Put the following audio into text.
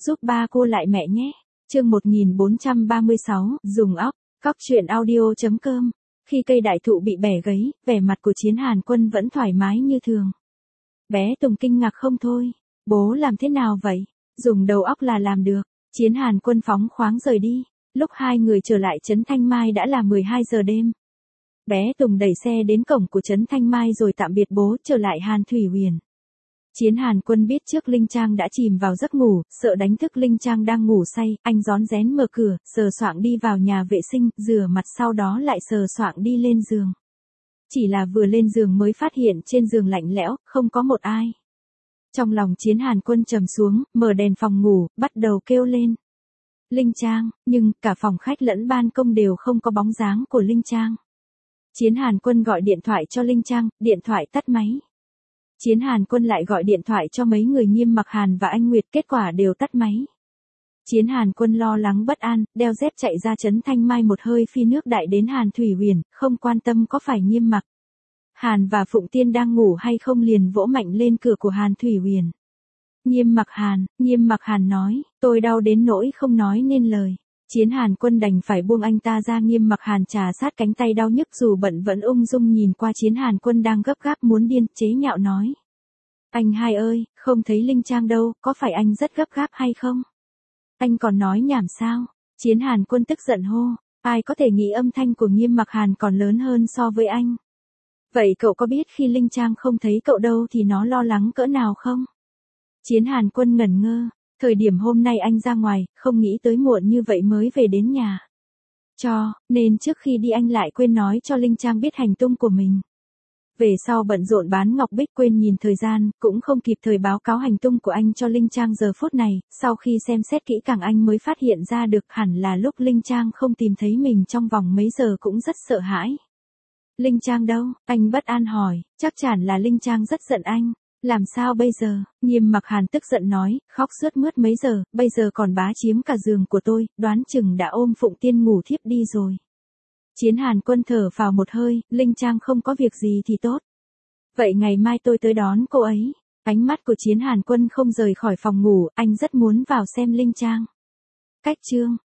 giúp ba cô lại mẹ nhé. Chương 1436, dùng óc, cóc truyện audio.com. Khi cây đại thụ bị bẻ gãy, vẻ mặt của Chiến Hàn Quân vẫn thoải mái như thường. Bé Tùng kinh ngạc không thôi. Bố làm thế nào vậy? Dùng đầu óc là làm được. Chiến Hàn Quân phóng khoáng rời đi. Lúc hai người trở lại trấn Thanh Mai đã là 12 giờ đêm. Bé Tùng đẩy xe đến cổng của trấn Thanh Mai rồi tạm biệt bố trở lại Hàn Thủy Huyền. Chiến Hàn Quân biết trước Linh Trang đã chìm vào giấc ngủ, sợ đánh thức Linh Trang đang ngủ say, anh rón rén mở cửa, sờ soạng đi vào nhà vệ sinh, rửa mặt sau đó lại sờ soạng đi lên giường. Chỉ là vừa lên giường mới phát hiện trên giường lạnh lẽo, không có một ai. Trong lòng Chiến Hàn Quân trầm xuống, mở đèn phòng ngủ, bắt đầu kêu lên. Linh Trang, nhưng cả phòng khách lẫn ban công đều không có bóng dáng của Linh Trang. Chiến Hàn Quân gọi điện thoại cho Linh Trang, điện thoại tắt máy. Chiến Hàn Quân lại gọi điện thoại cho mấy người Nghiêm Mặc Hàn và anh Nguyệt, kết quả đều tắt máy. Chiến Hàn Quân lo lắng bất an, đeo dép chạy ra trấn Thanh Mai một hơi phi nước đại đến Hàn Thủy Huyền, không quan tâm có phải Nghiêm Mặc Hàn và Phụng Tiên đang ngủ hay không liền vỗ mạnh lên cửa của Hàn Thủy Huyền. Nghiêm Mặc Hàn nói, tôi đau đến nỗi không nói nên lời. Chiến Hàn Quân đành phải buông anh ta ra. Nghiêm Mặc Hàn trà sát cánh tay đau nhức dù bận vẫn ung dung nhìn qua Chiến Hàn Quân đang gấp gáp muốn điên, chế nhạo nói. Anh hai ơi, không thấy Linh Trang đâu, có phải anh rất gấp gáp hay không? Anh còn nói nhảm sao? Chiến Hàn Quân tức giận hô, ai có thể nghĩ âm thanh của Nghiêm Mặc Hàn còn lớn hơn so với anh? Vậy cậu có biết khi Linh Trang không thấy cậu đâu thì nó lo lắng cỡ nào không? Chiến Hàn Quân ngẩn ngơ. Thời điểm hôm nay anh ra ngoài, không nghĩ tới muộn như vậy mới về đến nhà. Nên trước khi đi anh lại quên nói cho Linh Trang biết hành tung của mình. Về sau bận rộn bán ngọc bích quên nhìn thời gian, cũng không kịp thời báo cáo hành tung của anh cho Linh Trang giờ phút này, sau khi xem xét kỹ càng anh mới phát hiện ra được hẳn là lúc Linh Trang không tìm thấy mình trong vòng mấy giờ cũng rất sợ hãi. Linh Trang đâu? Anh bất an hỏi, chắc chắn là Linh Trang rất giận anh. Làm sao bây giờ? Nghiêm Mặc Hàn tức giận nói, khóc sướt mướt mấy giờ, bây giờ còn bá chiếm cả giường của tôi, đoán chừng đã ôm Phụng Tiên ngủ thiếp đi rồi. Chiến Hàn Quân thở phào một hơi, Linh Trang không có việc gì thì tốt. Vậy ngày mai tôi tới đón cô ấy. Ánh mắt của Chiến Hàn Quân không rời khỏi phòng ngủ, anh rất muốn vào xem Linh Trang. Cách chương